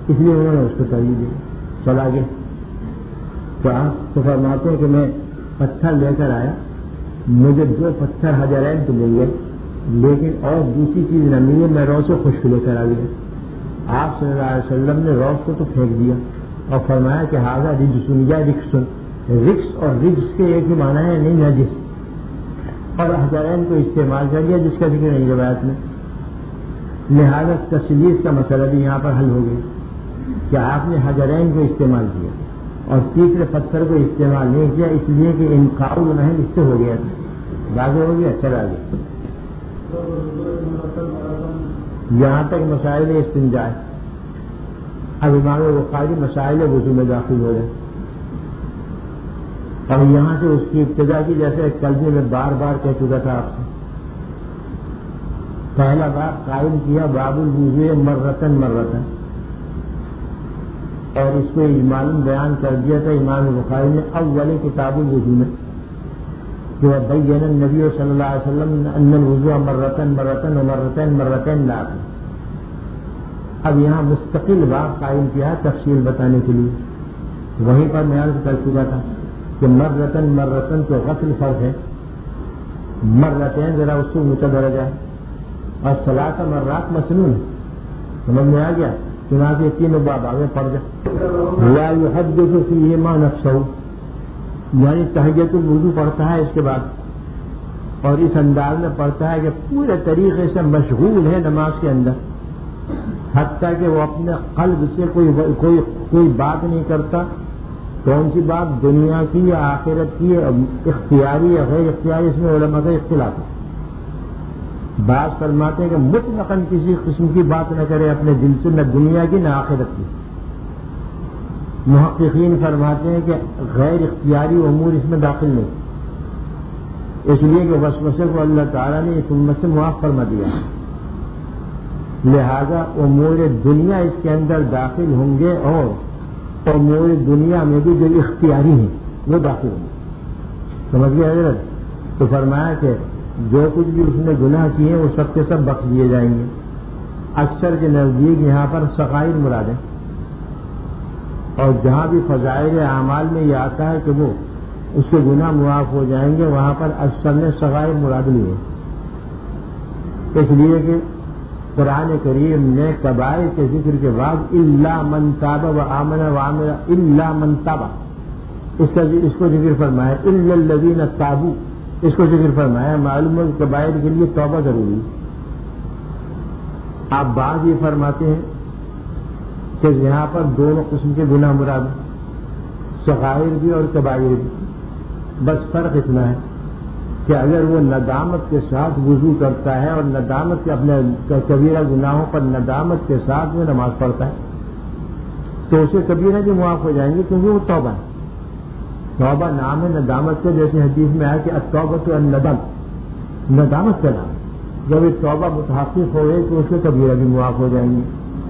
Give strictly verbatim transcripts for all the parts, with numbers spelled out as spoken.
اس لیے انہوں نے اس کو ترجیح دی. چلا گیا تو آپ تو فرماتے ہیں کہ میں پتھر لے کر آیا, مجھے دو پتھر حجرین تو مل گئے لیکن اور دوسری چیز نہ ملی, میں روز و خشک لے کر آ گیا. آپ صلی اللہ علیہ وسلم نے روز کو تو پھینک دیا اور فرمایا کہ ہاضا رجسن یا رکسن, رکس اور رجس کے ایک ہی معنی ہے, نہیں نجس, اور حجرین کو استعمال کر لیا جس کا ذکر نہیں روایت میں. لہذا تسلیس کا مسئلہ بھی یہاں پر حل ہو گیا کہ آپ نے حجرین کو استعمال کیا اور تیسرے پتھر کو استعمال نہیں کیا, اس لیے کہ انقاء المحل اس سے ہو گیا تھا, واضح ہو گیا. چلا گیا یہاں تک مسائل استنجا ہے. اب امام بخاری مسائل وضو میں داخل ہو گئے اور یہاں سے اس کی ابتدا کی, جیسے کل بھی میں بار بار کہہ چکا تھا آپ سے. پہلا باب قائم کیا باب الوضوء مرتن مرتن, اور اس کو اجمالاً بیان کر دیا تھا امام بخاری نے اول کتاب الوضوء میں, جو بین النبی صلی اللہ علیہ وسلم ان الوضوء مرتن مرتن و مرتین مرتین لا. اب یہاں مستقل باب قائم کیا تفصیل بتانے کے لیے. وہیں پر میں عرض کر چکا تھا کہ مرتن مرتن تو غسل فرض ہے, مرتین ذرا اس سے اونچا درجہ ہے, اور ثلاث مرات مسنون ہے. سمجھ میں آ گیا؟ چنانچہ تینوں باب آگے پڑ جائے. لا يحدث فيهما نفسه, یعنی تحیۃ الوضو پڑھتا ہے اس کے بعد, اور اس انداز میں پڑھتا ہے کہ پورے طریقے سے مشغول ہے نماز کے اندر, حتیٰ کہ وہ اپنے قلب سے کوئی کوئی کوئی بات نہیں کرتا. کون سی بات؟ دنیا کی یا آخرت کی, اختیاری یا غیر اختیاری, اس میں علماء کا اختلاف ہے. بعض فرماتے ہیں کہ مطلقاً کسی قسم کی بات نہ کرے اپنے دل سے, نہ دنیا کی نہ آخرت کی. محققین فرماتے ہیں کہ غیر اختیاری امور اس میں داخل نہیں, اس لیے کہ وسوسے کو اللہ تعالیٰ نے اس امت سے معاف فرما دیا. لہذا امور دنیا اس کے اندر داخل ہوں گے, اور امور دنیا میں بھی جو اختیاری ہیں وہ داخل ہوں گے. سمجھ گئے حضرت؟ تو فرمایا کہ جو کچھ بھی اس نے گناہ کیے وہ سب کے سب بخش دیے جائیں گے. اکثر کے نزدیک یہاں پر صغائر مراد ہے, اور جہاں بھی فضائل اعمال میں یہ آتا ہے کہ وہ اس کے گناہ معاف ہو جائیں گے, وہاں پر اکثر نے صغائر مراد لی ہے. اس لیے کہ قرآن کریم نے کبائر کے ذکر کے بعد الا من تاب و آمن و عمل الا من تاب اس کا اس کو ذکر فرمایا, الا الذین تابوا اس کو ذکر فرمایا. معلوم ہے کہ کبائر کے لیے توبہ ضروری ہے. آپ بعض یہ فرماتے ہیں کہ یہاں پر دونوں قسم کے گناہ مراد ہیں, صغائر بھی اور کبائر بھی. بس فرق اتنا ہے کہ اگر وہ ندامت کے ساتھ وضو کرتا ہے اور ندامت کے اپنے کبیرہ گناہوں پر ندامت کے ساتھ وہ نماز پڑھتا ہے تو اسے کبیرہ بھی معاف ہو جائیں گے, کیونکہ وہ توبہ ہے. توبہ نام ہے ندامت کا, جیسے حدیث میں آیا کہ التوبۃ الندم, ندامت کا نام. جب یہ توبہ متحقق ہو گئی تو اس کے کبیرہ بھی معاف ہو جائیں گے.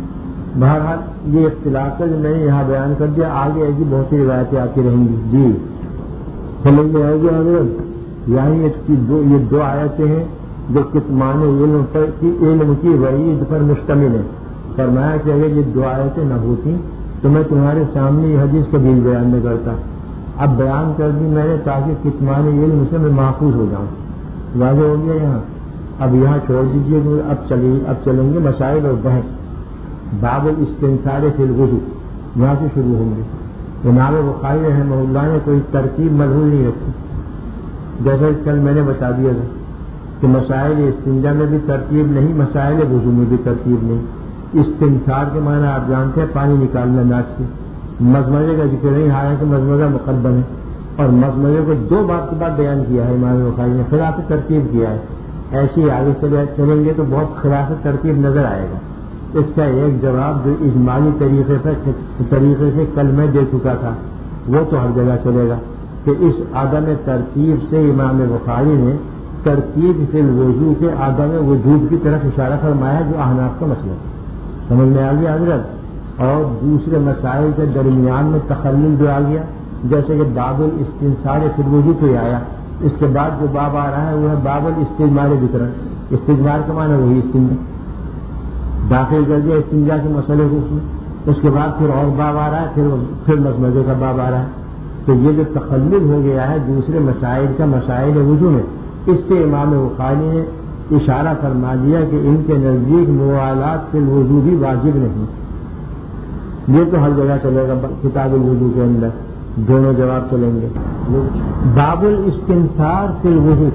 بہرحال یہ اختلاف ہے جو میں نے یہاں بیان کر دیا, آگے ایسی بہت سی روایتیں آتی رہیں گی. جی سمجھ میں آئے گی حضرت؟ یعنی یہ دو آیتیں ہیں جو کتمان علم پر کی علم کی وعید پر مشتمل ہے. فرمایا کہ اگر یہ دو آیتیں نہ ہوتی تو میں تمہارے سامنے یہ حدیث کا دل بیان نہ کرتا. اب بیان کر دی میں نے تاکہ کتمان علم سے میں محفوظ ہو جاؤں. واضح ہو گیا یہاں؟ اب یہاں چھوڑ دیجیے, اب چلیں اب چلیں گے مسائل اور بحث. باب الاستنثار فی الوضو یہاں سے شروع ہوں گے. امام بخاری رحمہ اللہ نے کوئی ترتیب ملحوظ نہیں رکھی, جیسا کل میں نے بتا دیا تھا کہ مسائل استنجا میں بھی ترتیب نہیں, مسائل وضو میں بھی ترتیب نہیں. استنثار کے معنی آپ جانتے ہیں پانی نکالنا ناک سے. مزمزے کا ذکر نہیں, حالانکہ مزمزہ مقدم ہے, اور مزمزے کو دو باب کے بعد بیان کیا ہے امام بخاری نے, خلاف ترتیب کیا ہے. ایسی آگے چلیں گے تو بہت خلاف ترتیب نظر آئے گا. اس کا ایک جواب جو اجمالی طریقے پر طریقے سے کل میں دے چکا تھا وہ تو ہر جگہ چلے گا کہ اس عدم ترتیب سے امام بخاری نے ترتیب فی الوضو کے عدم وجود کی طرف اشارہ فرمایا, جو احناف کا مسئلہ ہے. سمجھ میں آ گیا حضرت؟ اور دوسرے مسائل کے درمیان میں تخلل جو آ گیا, جیسے کہ باب الاستنثار فی الوضو تو یہ آیا, اس کے بعد جو باب آ رہا ہے وہ ہے باب الاستجمار ذکر. استجمار کا معنی وہی استنجا, داخل کر دیا استنجا کے مسئلے کو اس میں. اس کے بعد پھر اور باب آ رہا ہے، پھر پھر مزمزے کا باب آ رہا ہے. تو یہ جو تخلل ہو گیا ہے دوسرے مسائل کا مسائل وضو میں، اس سے امام بخاری نے اشارہ فرما دیا کہ ان کے نزدیک موالات فی الوضو بھی واجب نہیں. یہ تو ہر جگہ چلے گا کتاب الوضو کے اندر، دونوں جواب چلیں گے. باب الاستنثار فی الوضو.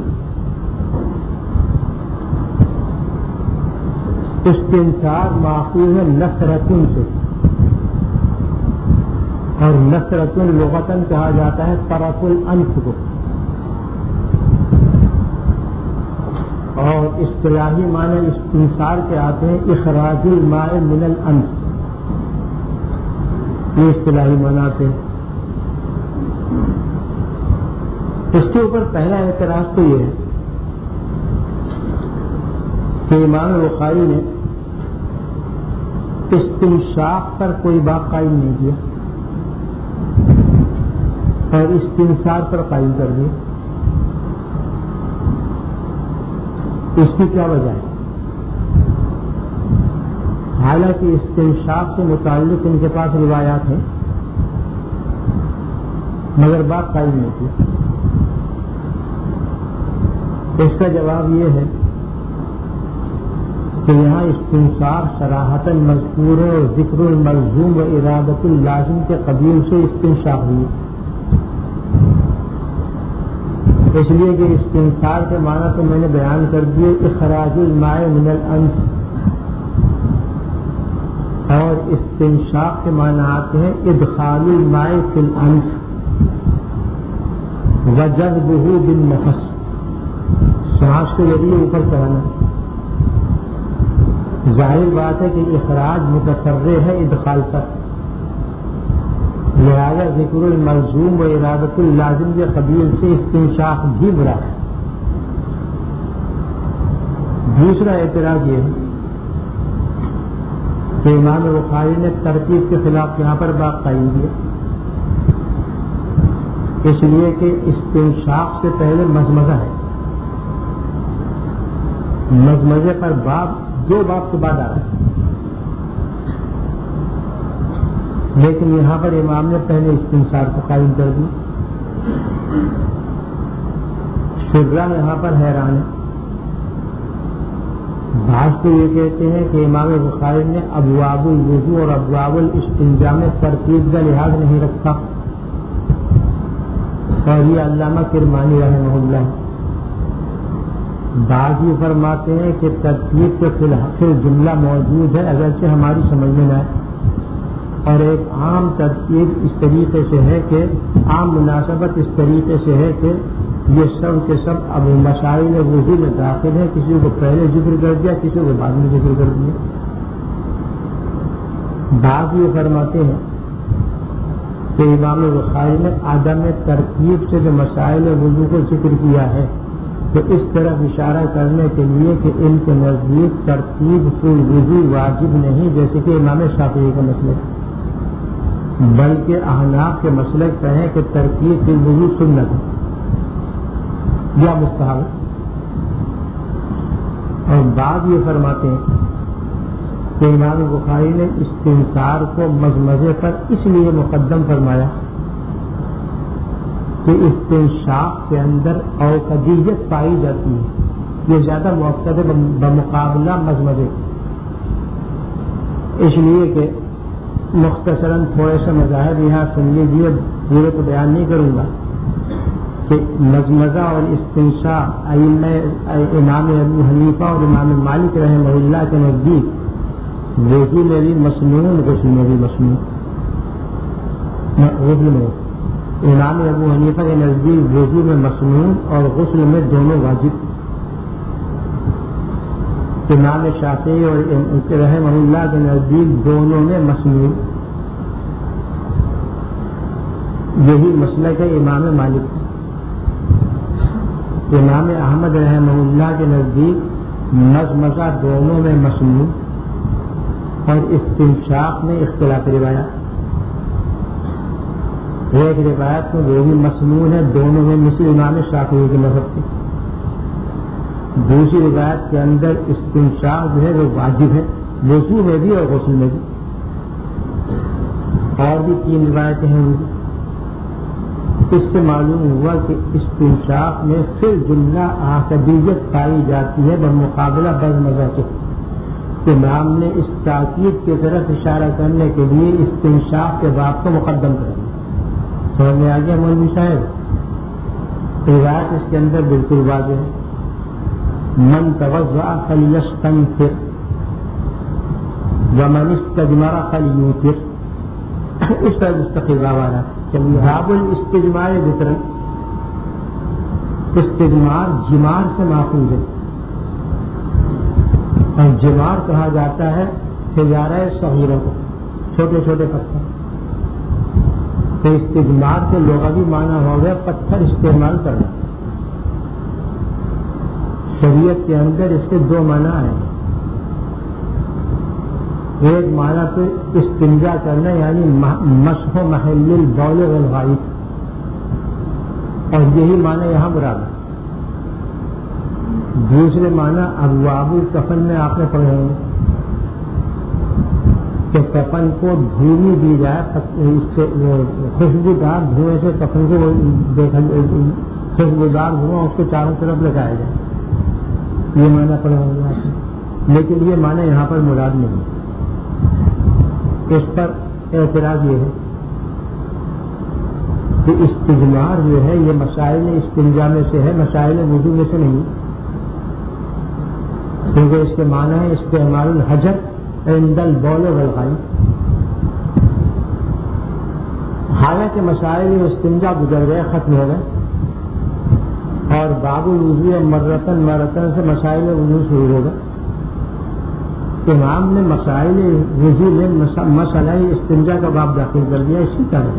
استنثار ماخوذ ہے نثرتن سے، اور نثرتن لغتاً کہا جاتا ہے طرف الانف کو، اور اصطلاحی معنی استنثار کے آتے ہیں اخراج الماء من الانف. یہ اصطلاحی معنی آتے ہیں. اس کے اوپر پہلا اعتراض تو یہ ہے کہ امام بخاری نے استنشاق پر کوئی بات قائم نہیں کیا اور استنثار پر قائم کر دیا. اس کی کیا وجہ ہے؟ حالانکہ استنشاق سے متعلق ان کے پاس روایات ہیں مگر بات قائم نہیں کی. اس کا جواب یہ ہے کہ یہاں استنثار صراحتاً مذکور ہے اور ذکر الملزوم و ارادت اللازم کے قبیل سے استنشاق ہوئی، اس لیے کہ استنثار کے معنی تو میں نے بیان کر دیے اخراج الماء من الانف، اور استنشاق کے معنی آتے ہیں ادخال الماء فی الانف وجذبہ بالنفس، سانس کے ذریعے اوپر چڑھانا. ظاہر بات ہے کہ اخراج متفرع ہے ادخال پر، لہذا ذکر الملزوم و ارادت اللازم کے قبیل سے استنشاق بھی برا ہے. دوسرا اعتراض یہ ہے کہ امام بخاری نے ترتیب کے خلاف یہاں پر باب قائم کیا، اس لیے کہ استنشاق سے پہلے مزمزہ ہے. مزمزے پر باب دو باب کے بعد آ رہا ہے، لیکن یہاں پر امام نے پہلے استنثار کو قائم کر دی. شرح یہاں پر حیران ہے. بعض تو یہ کہتے ہیں کہ امام بخاری نے ابواب الوضو اور ابواب الاستنجاء میں ترتیب کا لحاظ نہیں رکھا، اور یہ علامہ کرمانی رحمہ اللہ. بعض یہ فرماتے ہیں کہ ترتیب کے فی الحال جملہ موجود ہے اگرچہ ہماری سمجھ میں نہ آئے، اور ایک عام ترتیب اس طریقے سے ہے کہ عام مناسبت اس طریقے سے ہے کہ یہ سب کے سب اب مسائل وضو میں داخل ہیں، کسی کو پہلے ذکر کر دیا کسی کو بعد میں ذکر کر دیا. بعض یہ فرماتے ہیں کہ امام بخاری نے عدم ترتیب سے جو مسائل وضو کو ذکر کیا ہے تو اس طرف اشارہ کرنے کے لیے کہ ان کے نزدیک ترتیب فی الوضو واجب نہیں، جیسے کہ امام شافعی کا مسلک، بلکہ احناف کے مسلک کا ہے کہ ترتیب فی الوضو سنت ہے یا مستحب. اور بعض یہ فرماتے ہیں کہ امام بخاری نے استنثار کو مزمزے پر اس لیے مقدم فرمایا کہ استنشاق کے اندر اوقدیت پائی جاتی ہے، یہ زیادہ موقع ہے بمقابلہ مزمزے، اس لیے کہ مختصراً تھوڑے سے مذاہب یہاں سن لیجیے، پورے تو بیان نہیں کروں گا کہ مزمزہ اور استنشاق امام ابو حنیفہ اور امام مالک رحمہ اللہ کے نزدیک وضو میں بھی مسنون، غسل میں بھی مسنون. غسل میں امام ابو حنیفہ کے نزدیک وضو میں مسنون اور غسل میں دونوں واجب. امام شافعی اور رحمہ اللہ کے نزدیک دونوں میں مسنون. یہی مسلک ہے امام مالک. امام احمد رحمہ اللہ کے نزدیک مزمزہ دونوں میں مسنون اور استنشاق میں اختلاف روایات. ایک روایت میں وہ بھی مسنون ہے دونوں میں مثل امام شافعی کے مذہب کی، دوسری روایت کے اندر استنشاق جو ہے وہ واجب ہے وضو میں بھی اور غسل میں بھی. اور بھی تین روایتیں ہیں ان کی. اس سے معلوم ہوا کہ استنشاق میں پھر جملہ آخدیت پائی جاتی ہے بمقابلہ بزمزہ کے. امام نے اس تاکید کی طرف اشارہ کرنے کے لیے استنشاق کے باب کو مقدم کر دیا. سمجھ میں آ گیا مولوی صاحب؟ روایت اس کے اندر بالکل واضح ہے. من توضأ فلیستنفر ومن استجمر فلیوتر. اس طرح مستقل والا باب الاستجمار وطرن. استجمار جمار سے ماخوذ ہے اور جمار کہا جاتا ہے حجارہ صغیرہ کو، چھوٹے چھوٹے پتھر. تو استجمار کے لغوی معنی ہو گیا پتھر استعمال کرنا. شریعت کے اندر اس کے دو معنی ہیں. ایک معنی تو استنجا کرنا یعنی مسح محل البول والغائط، اور یہی معنی یہاں مراد ہے. دوسرے معنی ابواب الکفن میں آپ نے پڑھے ہوں کہ کفن کو دھوئی دی جائے، اس سے خوشبودار دھوئیں سے کفن کو دیکھا، خوشبودار دھواں اس کو چاروں طرف لگایا جائے. یہ معنی پڑھے ہوں گے آپ نے، لیکن یہ معنی یہاں پر مراد نہیں. اس پر اعتراض یہ ہے کہ استجمار جو ہے یہ مسائل استنجا میں سے ہے، مسائل وضو میں سے نہیں، کیونکہ اس کے معنی ہے استعمال الحجر عند البول والغائط. حالانکہ مسائل استنجا گزر گئے، ختم ہو گئے، اور باب الوضو مرتن مرتن سے مسائل وضو شروع ہو گئے. امام نے مسائل وضو میں مسئلہ استنجا کا باب داخل کر دیا. اسی طرح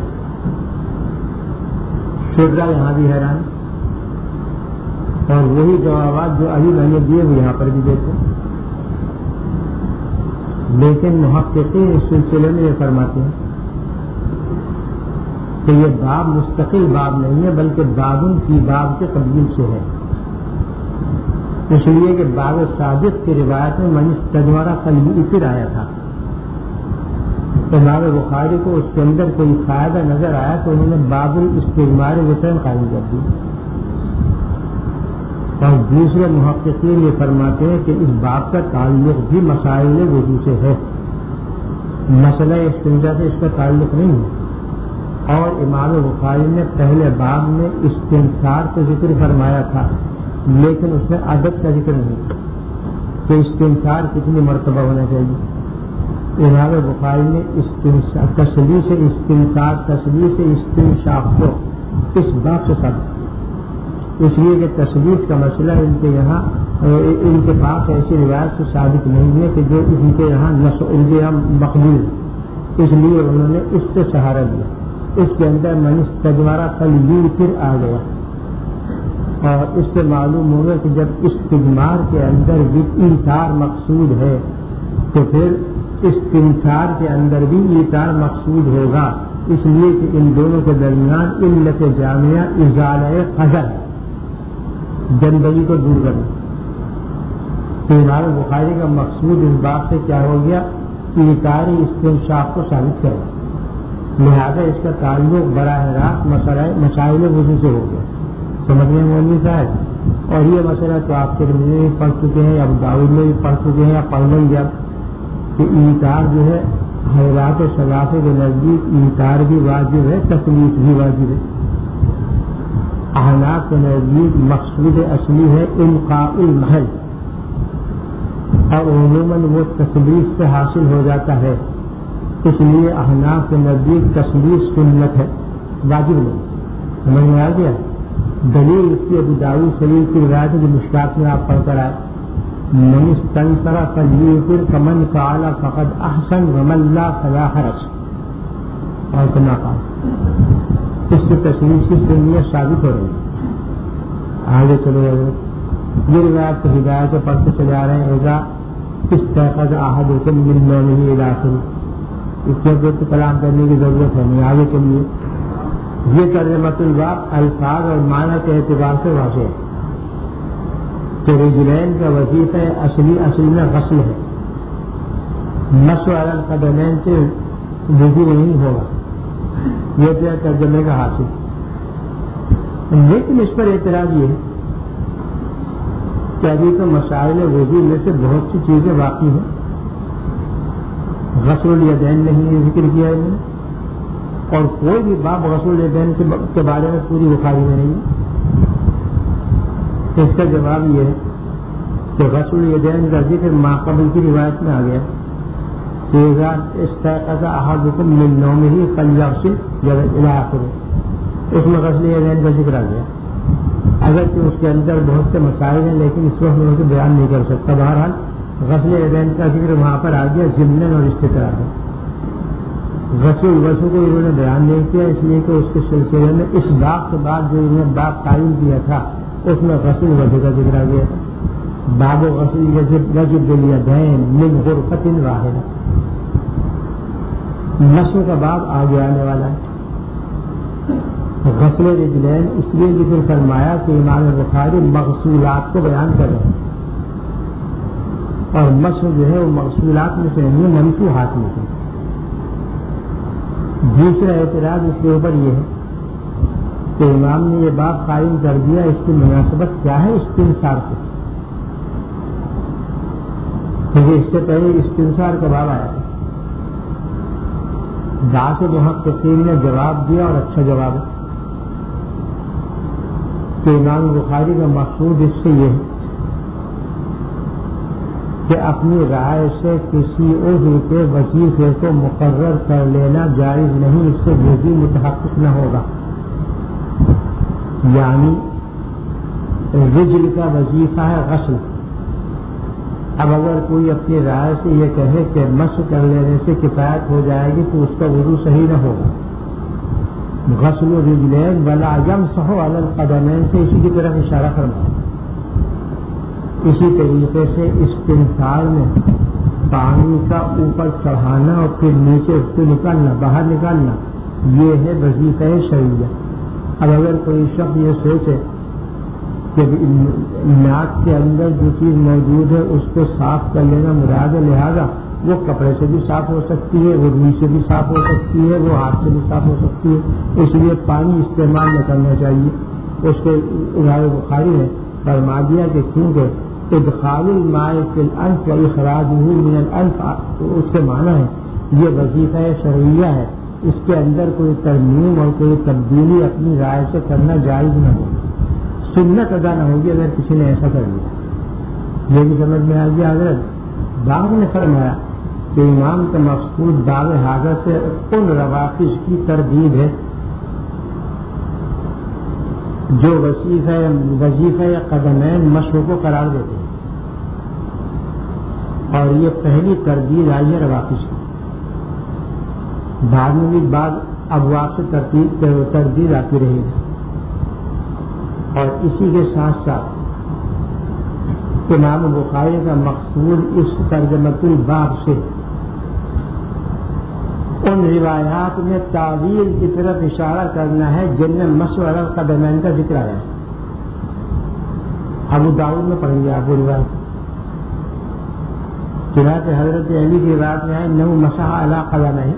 شرا یہاں بھی حیران، اور وہی جوابات جو ابھی میں نے دیے وہ یہاں پر بھی دیتے. لیکن محققین اس سلسلے میں یہ فرماتے ہیں کہ یہ باب مستقل باب نہیں ہے بلکہ بابن کی باب کے قبیل سے ہے. اس لیے کہ باب صادق کی روایت میں من استجمر فلیوتر آیا تھا. امام بخاری کو اس کے اندر کوئی فائدہ نظر آیا تو انہوں نے باب الاستجمار وطرن قائم کر دی. اور دوسرے محققین یہ فرماتے ہیں کہ اس باب کا تعلق بھی مسائل وضو سے ہے، مسئلہ استنجا سے اس کا تعلق نہیں ہے. اور امام بخاری نے پہلے باب میں استنثار کا ذکر فرمایا تھا، لیکن اس میں عدد کا ذکر نہیں کہ استنثار کتنی مرتبہ ہونا چاہیے. امام بخاری نے تصریح سے استنثار تصریح سے استنشاق کو اس باب سے ثابت، اس لیے کہ تصریح کا مسئلہ ان کے یہاں ان کے پاس ایسی روایت سے ثابت نہیں ہے کہ جو ان کے یہاں ان کے یہاں مقبول، اس لیے انہوں نے اس سے سہارا دیا. اس کے اندر من استجمر فلیوتر آ گیا، اور اس سے معلوم ہوگا کہ جب استجمار کے اندر بھی ایثار مقصود ہے تو پھر استنثار کے اندر بھی ایثار مقصود ہوگا، اس لیے کہ ان دونوں کے درمیان علت جامعہ ازالہ قذر، گندگی کو دور کرنا. تو امام بخاری کا مقصود اس بات سے کیا ہو گیا؟ ایثار استنشاق کو ثابت کرنا، لہذا اس کا تعلق براہ راست مسائل وضو سے ہو گیا. سمجھ میں مولوی صاحب؟ اور یہ مسئلہ تو آپ کے میں بھی پڑھ چکے ہیں، ابو داؤد میں بھی پڑھ چکے ہیں، یا پڑھ لیں گے کہ ایثار جو ہے حیرات و ثلاثے کے نزدیک ایثار بھی واجب ہے، تثلیث بھی واجب ہے. احناف کے نزدیک مقصود اصلی ہے انقاء المحل، اور عموماً وہ تثلیث سے حاصل ہو جاتا ہے، اس لیے احناف کے نزدیک تثلیث سنت ہے، واجب نہیں. سمجھ میں آ گیا؟ دلیل اس کی ابو داؤد شریف کی روایت جو مشکات میں آپ پڑھ کر آئے، من استنثر فلیوتر فمن فعل فقد احسن ومن لا فلا حرج، اور کما قال. اس سے تشریح کی سنیت ثابت ہو رہی ہے. آگے چلے گئے یہ روایت کو ہدایت سے پڑھتے چلے آ رہے ہیں. اذا استيقظ احدكم من نومه الى اخره، اس کے اوپر تو کلام کرنے کی ضرورت ہے نہیں. آگے چلیے. یہ ترجمۃ الباب الفاظ اور معنی کے اعتبار سے واضح ہے کہ رجلین کا وظیفہ اصلی اصل میں غسل ہے. مسح علی القدمین سے وضو نہیں ہوگا. یہ تو ترجمے کا حاصل. لیکن اس پر اعتراض یہ ہے کہ ابھی تو مسائل وضو میں سے بہت سی چیزیں باقی ہیں. غسل الیدین نہیں ذکر کیا ہے اور کوئی بھی باب غسل الیدین کے بارے میں پوری بخاری میں نہیں ہے. اس کا جواب یہ ہے کہ غسل الیدین کا ذکر ما قبل کی روایت میں آ گیا کہ اذا استيقظ احدكم من نومه فليغسل يديه. اس میں غسل الیدین کا ذکر آ گیا. اگرچہ اس کے اندر بہت سے مسائل ہیں لیکن اس وقت میں اسے بیان نہیں کر سکتا. بہرحال غسل الیدین کا ذکر وہاں پر آ گیا ضمناً اور استقرار ہے. غسل الوضو کو انہوں نے بیان نہیں کیا اس لیے کہ اس کے سلسلے میں اس باب کے بعد جو انہوں نے باب قائم کیا تھا اس میں غسل الوضو کا ذکر آ گیا تھا. باب و غسل یجب الیدین من غرفۃ واحدہ. مسح کا باب آگے آنے والا ہے. غسل رجلین اس لیے ذکر فرمایا کہ امام بخاری مغسولات کو بیان کر رہے ہیں اور مسح جو ہے وہ مغسولات میں سے نہیں ممسوحات میں سے. دوسرا اعتراض اس کے اوپر یہ ہے کہ امام نے یہ باب قائم کر دیا. اس کی مناسبت کیا ہے استنصار سے؟ کیونکہ اس سے پہلے استنصار کا باب آیا تھا. بعض محققین نے جواب دیا اور اچھا جواب ہے کہ امام بخاری کا مقصود اس سے یہ ہے کہ اپنی رائے سے کسی عضو کے وظیفے کو مقرر کر لینا جائز نہیں. اس سے وضو متحقق نہ ہوگا. یعنی رجل کا وظیفہ ہے غسل. اب اگر کوئی اپنی رائے سے یہ کہے کہ مسح کر لینے سے کفایت ہو جائے گی تو اس کا وضو صحیح نہ ہوگا. غسل الرجلین ولا یمسح علی القدمین سے اسی کی طرف اشارہ فرمایا. اسی طریقے سے استنصار میں پانی کا اوپر چڑھانا اور پھر نیچے اس کو نکالنا باہر نکالنا یہ ہے وظیفہ شرعیہ. اب اگر کوئی شخص یہ سوچے کہ ناک کے اندر جو چیز موجود ہے اس کو صاف کر لینا مراد ہے لہذا وہ کپڑے سے بھی صاف ہو سکتی ہے وہ روئی سے بھی صاف ہو سکتی ہے وہ ہاتھ سے بھی صاف ہو سکتی ہے اس لیے پانی استعمال نہ کرنا چاہیے. اس کے امام بخاری نے فرما دیا کہ کیونکہ ادخال الماء فی الانف و اخراجہ من الانف اس کے معنی ہے یہ وظیفہ شرعیہ ہے. اس کے اندر کوئی ترمیم اور کوئی تبدیلی اپنی رائے سے کرنا جائز نہ ہو. سنت ادا نہ ہوگی اگر کسی نے ایسا کر لیا. یہ بھی سمجھ میں آ گیا. حضرت بعض نے فرمایا کہ امام کا مقصود باب حاضر سے ان روافظ کی تردید ہے جو وظیفہ وظیفہ قدمین مشروع کو قرار دیتے ہیں اور یہ پہلی تردید آئی ہے روافظ کی. بعد میں بھی بعض ابواب سے تردید آتی رہی ہے. اور اسی کے ساتھ ساتھ امام بخاری کا مقصود اس ترجمۃ الباب سے ان روایات میں تعویل کی طرف اشارہ کرنا ہے جن میں مسح علی القدمین کا ذکر آیا ہے. ابو داؤد میں پڑھیں گے آپ روایت چنانچہ حضرت علی کی روایت میں ہے انہ مسح علی قدمیہ.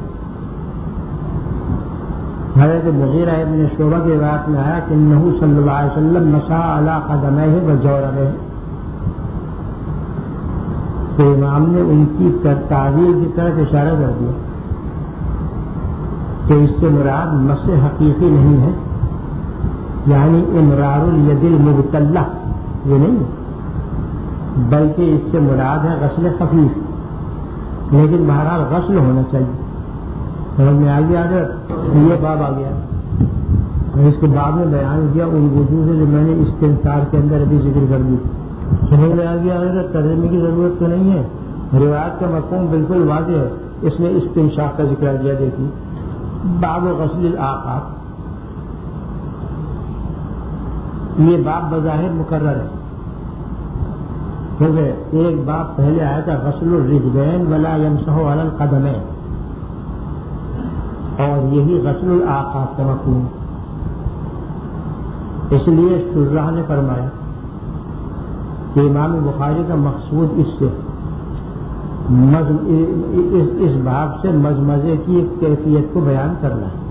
حضرت مغیرہ ابن شعبہ کی روایت میں آیا کہ انہ صلی اللہ علیہ وسلم مسح علی قدمیہ و جوربیہ. تو امام نے ان کی تعویل کی طرف اشارہ کر دیا کہ اس سے مراد مسح حقیقی نہیں ہے یعنی امرار الید المبتلہ یہ نہیں بلکہ اس سے مراد ہے غسل خفیف. لیکن بہرحال غسل ہونا چاہیے. سمجھ میں آ گیا. اگر یہ باب آ گیا اور اس کے بعد میں بیان کیا ان وجوہ سے جو میں نے استنصار کے اندر ابھی ذکر کر دی. سمجھ میں آ گیا. اگر ترجمے کی ضرورت تو نہیں ہے. روایت کا مفہوم بالکل واضح ہے. اس میں استنشاق کا ذکر کیا دیکھیے باب غسل الآفاق. یہ باب بظاہر مقرر ہے کیونکہ ایک باب پہلے آیا تھا غسل الرجلین ولا یمسح علی القدمین اور یہی غسل الآفاق کا مفہوم. اس لیے شراح نے فرمایا کہ امام بخاری کا مقصود اس سے مز اس, اس باب سے مزمزے کی ایک کیفیت کو بیان کرنا ہے،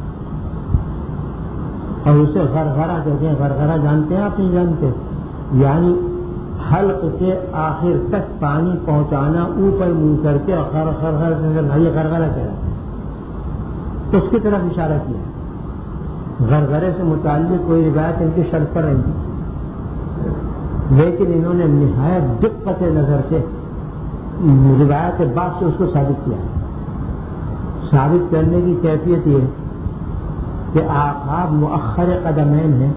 اور اسے غرغرہ کہتے ہیں۔ غرغرہ جانتے ہیں آپ نہیں جانتے؟ یعنی حلق کے آخر تک پانی پہنچانا اوپر منہ کر کے اور غر غر غر غر یہ غرغرہ کہہ رہا ہے، اس کی طرف اشارہ کیا۔ غرغرے سے متعلق کوئی روایت ان کی شرط پر نہیں، لیکن انہوں نے نہایت دقت نظر سے روایت بعد سے اس کو ثابت کیا۔ ثابت کرنے کی کیفیت یہ کہ آفتاب مؤخر قدمین ہیں،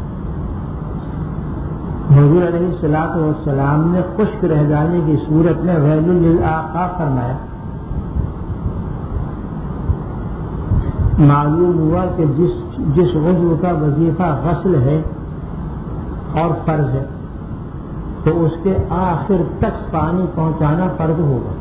حضور علیہ الصلوۃ والسلام نے خشک رہ جانے کی صورت میں ویل للعقاب فرمایا۔ معلوم ہوا کہ جس جس عضو کا وظیفہ غسل ہے اور فرض ہے تو اس کے آخر تک پانی پہنچانا فرض ہوگا،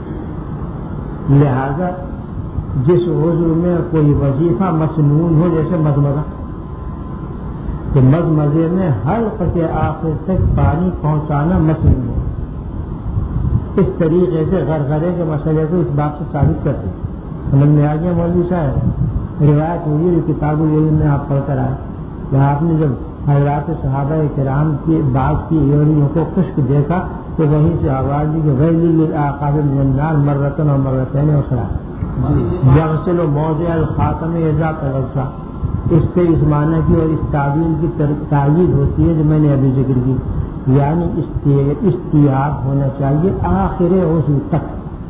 لہذا جس عضو میں کوئی وظیفہ مسنون ہو جیسے مضمضہ، تو مضمضے میں حلق کے آخر تک پانی پہنچانا مسنون ہو۔ اس طریقے سے غرغرے کے مسئلے کو اس بات سے ثابت کرتے ہیں۔ سمجھ میں آ گیا مولوی صاحب؟ روایت ہوئی جو کتاب العلم میں آپ پڑھ کر آئے کہ آپ نے جب حضرات صحابہ کرام کی بات کی ایڑیوں کو خشک دیکھا تو وہیں سے آواز دی کہ ویل للعقاب من النار مرتن و مرتین و ثلاث یغسل موضع الخاتم اذا تغسل۔ اس سے اس معنی کی اور اس تعبیر کی تائید ہوتی ہے جو میں نے ابھی ذکر کی، یعنی استیاب ہونا چاہیے آخر عضو تک۔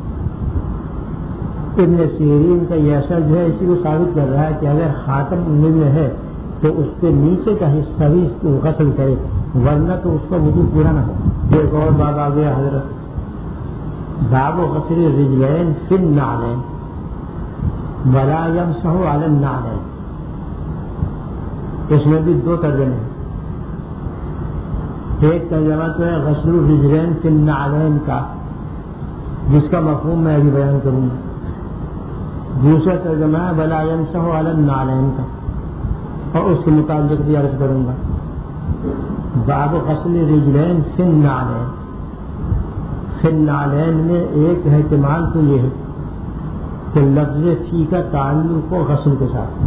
ابن سیرین کا یہ اثر جو ہے اسی کو ثابت کر رہا ہے کہ اگر خاتم میں ہے تو اس کے نیچے کا حصہ بھی اس کو غسل کرے، ورنہ تو اس کا وضو پورا نہ ہو۔ ایک اور باب آ گیا حضرت، باب غسل الرجلین فی النعلین ولا یمسح علی النعلین۔ اس میں بھی دو ترجمے ہیں، ایک ترجمہ تو ہے غسل الرجلین فی النعلین کا، جس کا مفہوم میں ابھی بیان کروں گا، دوسرا ترجمہ ہے ولا یمسح علی النعلین کا، اور اس کے متعلق بھی عرض کروں گا۔ باب غسل الرجلین فی النعلین، فی النعلین میں ایک احتمال تو یہ ہے کہ لفظ فی کا تعلق ہو غسل کے ساتھ۔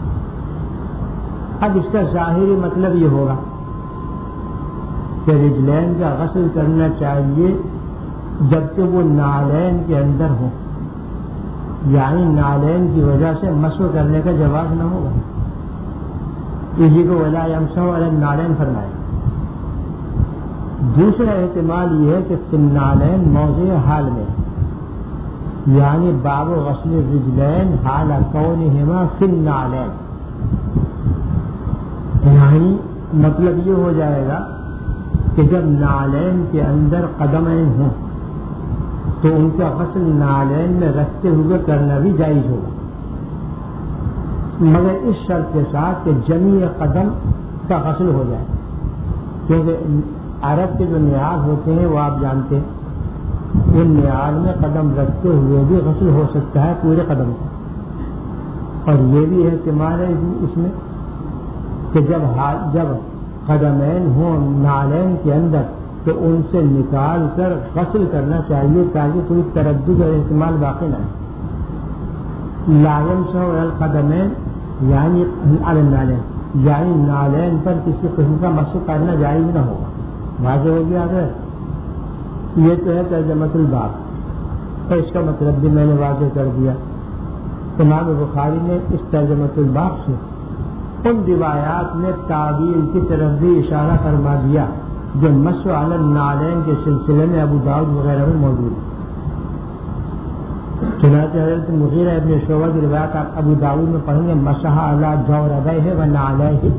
اب اس کا ظاہری مطلب یہ ہوگا کہ رجلین کا غسل کرنا چاہیے جبکہ وہ نعلین کے اندر ہو، یعنی نعلین کی وجہ سے مسح کرنے کا جواز نہ ہوگا، اسی کو ولا یمسح علی النعلین فرمایا۔ دوسرا احتمال یہ ہے کہ فی النعلین موضع حال میں، یعنی باب غسل الرجلین حال کونہما فی النعلین، یعنی مطلب یہ ہو جائے گا کہ جب نعلین کے اندر قدمین ہوں تو ان کا غسل نعلین میں رکھتے ہوئے کرنا بھی جائز ہوگا، مگر اس شرط کے ساتھ کہ جمیع قدم کا غسل ہو جائے، کیونکہ عرب کے جو نعال ہوتے ہیں وہ آپ جانتے ہیں، ان نعال میں قدم رکھتے ہوئے بھی غسل ہو سکتا ہے پورے قدم کا، اور یہ بھی احتمال ہے اس میں کہ جب جب قدمین ہوں نعلین کے اندر تو ان سے نکال کر غسل کرنا چاہیے تاکہ کوئی تردد اور احتمال باقی نہ ہو۔ لا یمسح علی القدمین یعنی علی النعلین، یعنی نعلین پر کسی قسم کا مسح کرنا جائز نہ ہوگا۔ واضح ہو گیا اگر یہ تو ہے ترجمۃ الباب، اور اس کا مطلب بھی میں نے واضح کر دیا۔ امام بخاری نے اس ترجمۃ الباب سے ان روایات میں تعبیر کی طرف بھی اشارہ فرما دیا جو مسح علی النعلین کے سلسلے میں ابو داؤد وغیرہ میں موجود ہے۔ چنانچہ حضرت مغیرہ ابن شعبہ کی روایت آپ ابو داؤد میں پڑھیں گے، مسح علی جوربیہ و نعلیہ،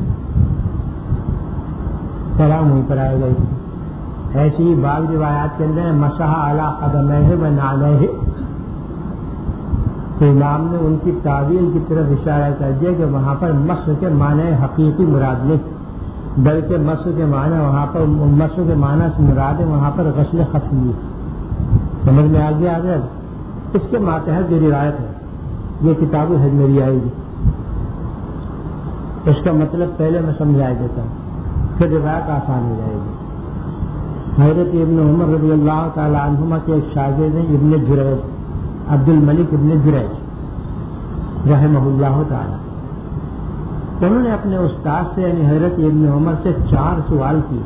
سلام ہوئی پر آئے گا۔ ایسی ہی بعض روایات کے اندر مسح علی قدمیہ و نعلیہ، تو امام نے ان کی تعبیر کی طرف اشارہ کر دیا کہ وہاں پر مسح کے معنی حقیقی مراد نہیں، بلکہ مسح کے معنی وہاں پر مسح کے معنی سے مراد ہے وہاں پر غسل خفیف۔ سمجھ میں آ گیا حضرت؟ اس کے ماتحت جو روایت ہے یہ کتاب الحج میری آئے گی، اس کا مطلب پہلے میں سمجھا دیتا ہوں، پھر روایت آسان ہو جائے گی۔ حضرت ابن عمر رضی اللہ تعالی عنہما کے ایک شاگرد ہیں ابن جریج، عبد الملک ابن جریج رحمہ اللہ تعالی. انہوں نے اپنے استاد سے یعنی حضرت ابن عمر سے چار سوال کیے،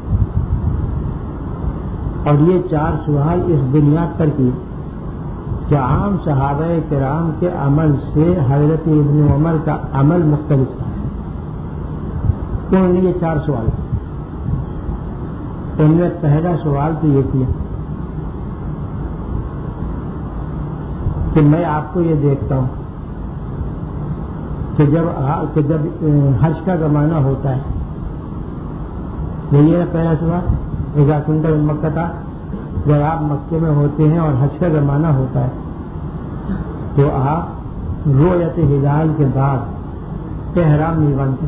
اور یہ چار سوال اس بنیاد پر کیے کہ عام صحابہ کرام کے عمل سے حضرت ابن عمر کا عمل مختلف تھا. انہوں نے یہ چار سوال کیے. ان میں پہلا سوال تو یہ کیا کہ میں آپ کو یہ دیکھتا ہوں کہ جب کہ جب حج کا زمانہ ہوتا ہے، یہی ہے نا پہلا سوال، اذا کنت مکہ تھا، جب آپ مکے میں ہوتے ہیں اور حج کا زمانہ ہوتا ہے تو آپ رؤیت ہلال کے بعد احرام نہیں باندھتے،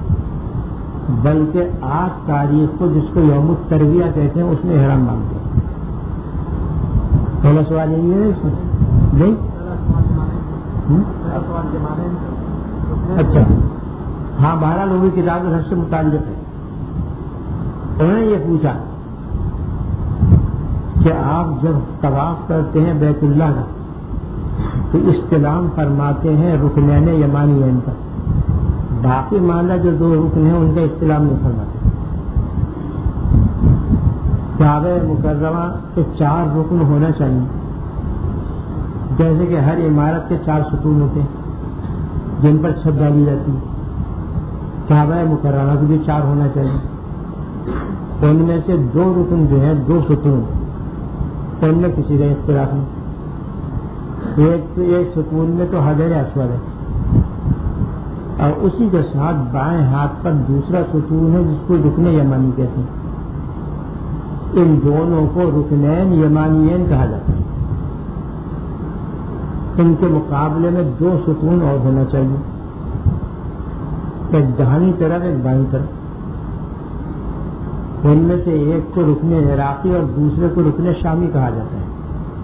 بلکہ آج تاریخ کو جس کو یوم الترویہ کہتے ہیں اس میں احرام باندھتے ہیں. پہلا سوال یہی ہے اس میں نہیں؟ اچھا ہاں، بہرحال وہ بھی کتاب حج سے متعلق ہے. انہوں نے یہ پوچھا کہ آپ جب طواف کرتے ہیں بیت اللہ کا تو استلام فرماتے ہیں رکنین یمانیین کا، باقی ماندہ جو دو رکن ہیں ان کا استلام نہیں فرماتے. کعبہ مکرمہ کے چار رکن ہونا چاہیے، جیسے کہ ہر عمارت کے چار ستون ہوتے ہیں جن پر چھت ڈالی جاتی ہے. کعبہ مکرمہ کے بھی چار ہونا چاہیے. ان میں سے دو رکن جو ہیں، دو ستون، ان میں کسی کا اختلاف نہیں. ایک ایک ستون میں تو حجر اسود ہے، اور اسی کے ساتھ بائیں ہاتھ پر دوسرا ستون ہے جس کو رکن یمانی کہتے ہیں. ان دونوں کو رکنین یمانیین کہا جاتا ہے. ان کے مقابلے میں دو ستون اور ہونا چاہیے، ایک داہنی طرف ایک بائیں طرف. ان میں سے ایک کو رکن عراقی اور دوسرے کو رکن شامی کہا جاتا ہے.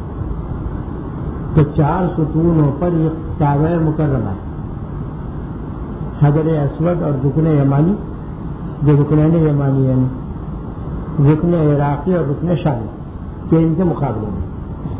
تو چار ستونوں پر یہ کعبہ مکرمہ ہے، حجر اسود اور رکن یمانی جو رکنین یمانی ہیں، رکن عراقی اور رکن شامی کے ان کے مقابلے میں.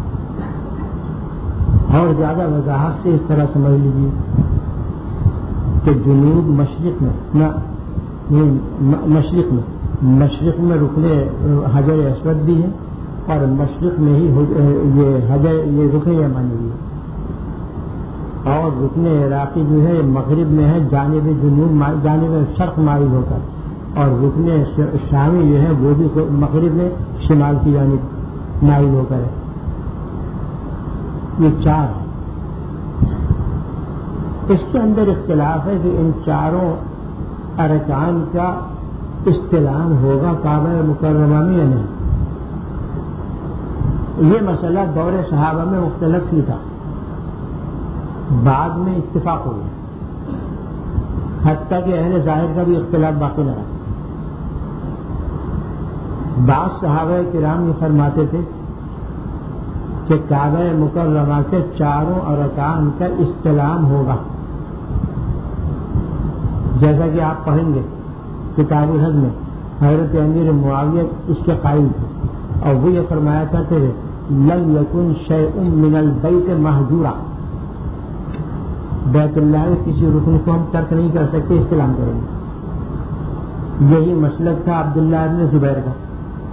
اور زیادہ وضاحت سے اس طرح سمجھ لیجیے کہ جنوب مشرق میں نہ مشرق میں مشرق میں رکن حجر اسود بھی ہے اور مشرق میں ہی یہ حجر یہ رکن یمانی بھی ہے. اور رکن عراقی جو ہے مغرب میں ہے، جانب جنوب جانب شرق مائل ہو کر، اور رکن شامی جو ہے وہ بھی مغرب میں شمال کی جانب مائل ہو کر ہے. یہ چار ہے. اس کے اندر اختلاف ہے کہ ان چاروں ارکان کا استلام ہوگا کعبہ مکرمہ میں یا نہیں. یہ مسئلہ دور صحابہ میں مختلف ہی تھا، بعد میں اتفاق ہو گیا، حتیٰ کہ اہل ظاہر کا بھی اختلاف باقی نہ رہا. بعض صحابہ کرام یہ فرماتے تھے کہ کعبہ مکرمہ کے چاروں ارکان کا استلام ہوگا، جیسا کہ آپ پڑھیں گے کتاب الحج میں حضرت امیر معاویہ اس کے قائل تھے، اور وہ یہ فرمایا کرتے تھے لم یکن شیء من البیت مہجورا، بیت اللہ کے کسی رکن کو ہم ترک نہیں کر سکتے، استلام کریں گے. یہی مسلک تھا عبداللہ بن زبیر کا.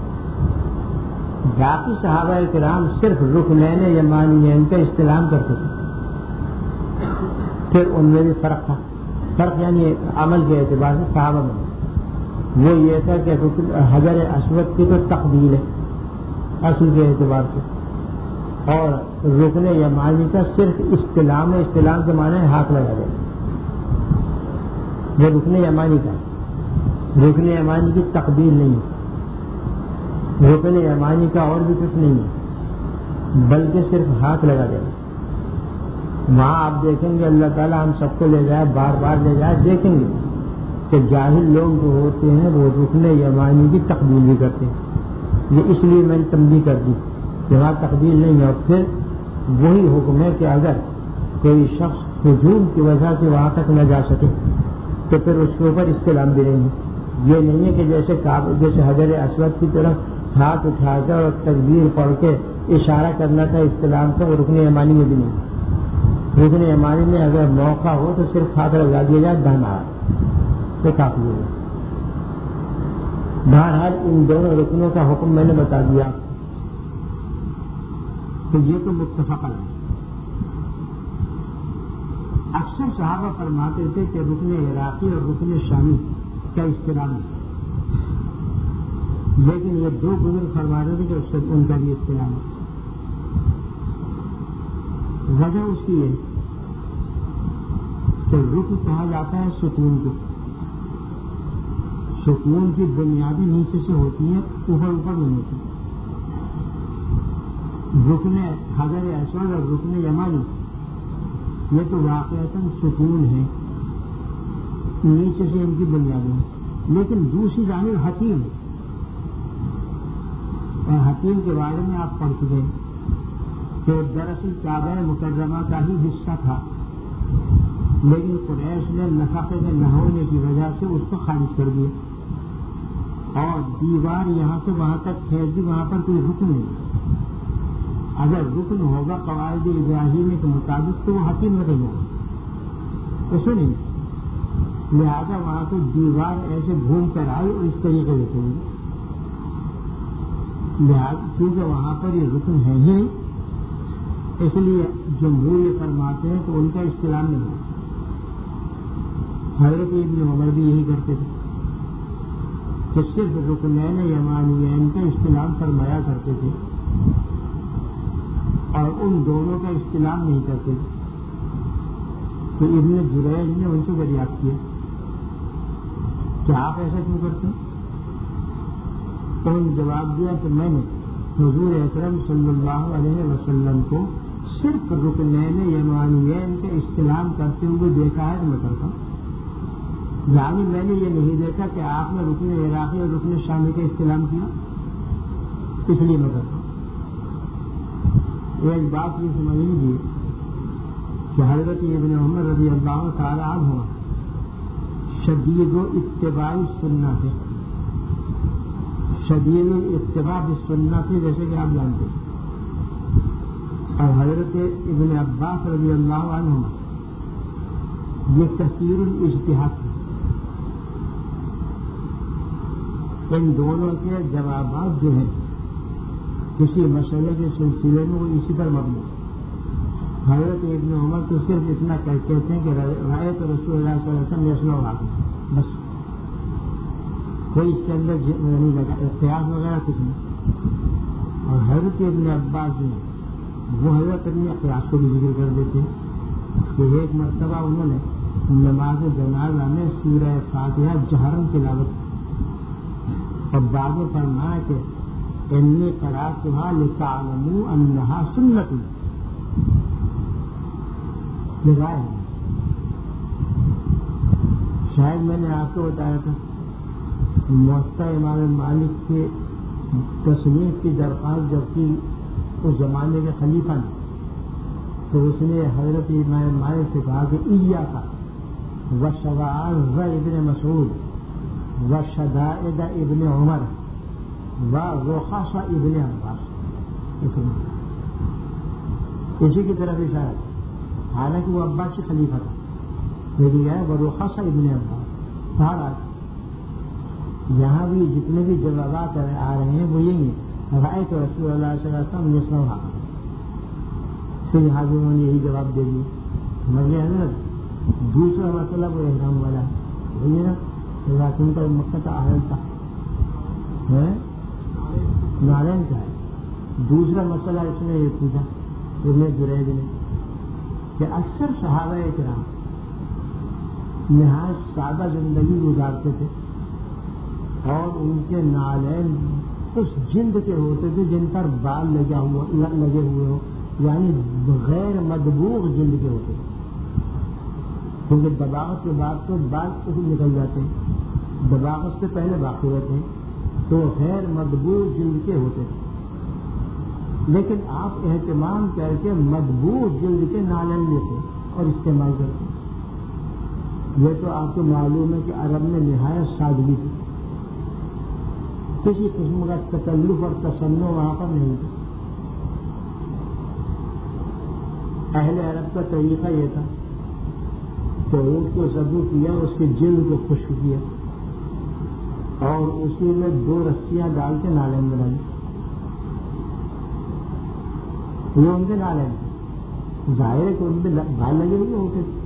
باقی صحابہ کرام صرف رکنین یمانیین کا استلام کرتے تھے. پھر ان میں بھی فرق تھا، فرق یعنی عمل کے اعتبار سے صحابہ میں وہ یہ تھا کہ حجر اسود کی تو تقبیل ہے اصل کے اعتبار سے، اور رکن یمانی کا صرف استلام ہے. استلام کے معنی ہے ہاتھ لگا دیں، وہ رکن یمانی کا ہے. رکن یمانی کی تقبیل نہیں ہے، رکن یمانی کا اور بھی کچھ نہیں ہے بلکہ صرف ہاتھ لگا دیں. وہاں آپ دیکھیں گے اللہ تعالیٰ ہم سب کو لے جائے، بار بار لے جائے، دیکھیں گے کہ جاہل لوگ جو ہوتے ہیں وہ رکن یمانی کی تقبیل بھی کرتے ہیں. یہ اس لیے میں نے تنبیہ کر دی کہ وہاں تقبیل نہیں ہے. اور پھر وہی حکم ہے کہ اگر کوئی شخص ہجوم کی وجہ سے وہاں تک نہ جا سکے تو پھر اس کے اوپر استلام بھی نہیں ہے. یہ نہیں ہے کہ جیسے جیسے حجر اسود کی طرف ہاتھ اٹھا کر اور تکبیر پڑھ کے اشارہ کرنا تھا استلام کا، رکن یمانی میں بھی نہیں۔ رکن یمانی میں اگر موقع ہو تو صرف ہاتھ لگا دیا جائے دانا تو کافی ہوگا۔ بہرحال ان دونوں رکنوں کا حکم میں نے بتا دیا تو یہ تو متفق ہے۔ اکثر صحابہ فرماتے تھے کہ رکن عراقی اور رکن شامی کا استلام ہے، لیکن یہ دو بزرگ فرماتے تھے کہ اس سے ان کا بھی استلام ہے۔ وجہ اس کی ہے کہ رکن کہا جاتا ہے ستون کو، ستون کی بنیادی نیچے سے ہوتی ہے، اوپر اوپر نہیں ہوتی۔ رکن حجر اسود اور رکن یمانی یہ تو واقعتاً ستون ہے، نیچے سے ان کی بنیادیں ہیں، لیکن دوسری جانب حتیم، اور حتیم کے بارے میں آپ پڑھ چکے کہ دراصل کعبہ مکرمہ کا ہی حصہ تھا، لیکن قریش نے نفقے کے نہ ہونے کی وجہ سے اس کو خارج کر دیا اور دیوار یہاں سے وہاں تک پھینک دی، وہاں پر کوئی رکن نہیں۔ اگر رکن ہوگا قواعد ابراہیمی کے مطابق تو وہ حتیم میں رہے گا، اسے نہیں، لہٰذا وہاں سے دیوار ایسے گھوم کر آئی اور اس طریقے سے چلی، لہٰذا کیونکہ وہاں پر یہ رکن ہے ہی، اس لیے جمہور یہ فرماتے ہیں کہ ان کا استلام نہیں ہے۔ حضرت ابن عمر بھی یہی کرتے تھے کہ صرف رکنین یمانیین کا استلام فرمایا کرتے تھے اور ان دونوں کا استلام نہیں کرتے تھے۔ تو ابن جریج نے ان سے دریافت کیا کہ آپ ایسا کیوں کرتے ہیں؟ تو انہوں نے جواب دیا کہ میں نے حضور اکرم صلی اللہ علیہ وسلم کو صرف رکنین یمانیین کا استلام کرتے ہوئے دیکھا ہے تو میں کرتا ہوں، یعنی میں نے یہ نہیں دیکھا کہ آپ نے رکن عراقی اور رکن شامی کا استلام کیا، اس لیے میں کرتا ہوں۔ ایک بات یہ سمجھ لیجیے کہ حضرت ابن عمر رضی اللہ تعالی عنہ شدید و اتباع سنت ہے، شدید و اتباع سنت ہے، جیسے کہ آپ جانتے ہیں، اور حضرت ابن عباس رضی اللہ عنہ یہ کثیر الاجتہاد ہے۔ ان دونوں کے جوابات جو ہیں کسی مسئلے کے سلسلے میں وہ اسی پر مبنی ہے۔ حضرت ابن عمر تو صرف اتنا کہتے ہیں کہ رأیت رسول اللہ صلی اللہ علیہ وسلم یسمع واقع، بس کوئی اس کے اندر نہیں لگا احتیاط وغیرہ کچھ نہیں۔ اور حضرت ابن عباس جو وہ حضرت اپنے قیاس کو بھی ذکر کر دیتے ہیں کہ ایک مرتبہ انہوں نے نماز جنازہ میں سورہ فاتحہ جہرن تلاوت اور بعد میں فرمایا کہ انی قرأتها لتعلموا انها سنت، یہ رائے ہے۔ شاید میں نے آپ کو بتایا تھا موطا امام مالک کے تصنیف کی درخواست جب کی اس زمانے کے خلیفہ نے، تو اس نے حضرت امام مالک سے کہا کہ ایاک وشواذ ابن مسعود وشدائد ابن عمر ورخص ابن عباس، اسی کی طرف اشارہ ہے، حالانکہ وہ عباسی خلیفہ تھا، لیکن یہ ہے ورخص ابن عباس۔ بہرحال یہاں بھی جتنے بھی جوابات آ رہے ہیں وہ یہی ہیں، رأیت رسول اللہ صلی اللہ علیہ وسلم یسمع واقع، پھر یہاں بھی انہوں نے یہی جواب دے دیا۔ مگر حضرت دوسرا مسئلہ وہ احرام والا ہے، وہی ہے نا، تم کا مکہ کا اہل تھا نارائن کا ہے۔ دوسرا مسئلہ اس نے یہ پوچھا ابن جریج نے کہ اکثر صحابہ کرام نہایت سادہ زندگی گزارتے تھے اور ان کے نالین اس جلد کے ہوتے تھے جن پر بال لگا ہوا لگے ہوئے ہو، یعنی غیر مدبوغ جلد کے ہوتے تھے، کیونکہ دباغت کے بعد تو بال اس نکل جاتے ہیں، دباغت سے پہلے باقی رہتے ہیں، تو غیر مدبوغ جلد کے ہوتے تھے، لیکن آپ اہتمام کر کے مدبوغ جلد کے نالین لیتے اور استعمال کرتے۔ یہ تو آپ کو معلوم ہے کہ عرب میں نہایت سادگی تھی، کسی قسم کا تکلف اور تصنع وہاں پر نہیں تھا. اہل عرب کا طریقہ یہ تھا کہ اونٹ کو ذبح کیا، اس کے جلد کو خشک کیا اور اسی میں دو رسیاں ڈال کے نالین بنائی. یہ ان کے نالین ظاہر ہے کہ ان پہ بھال لگے ہوئے ہوتے تھے.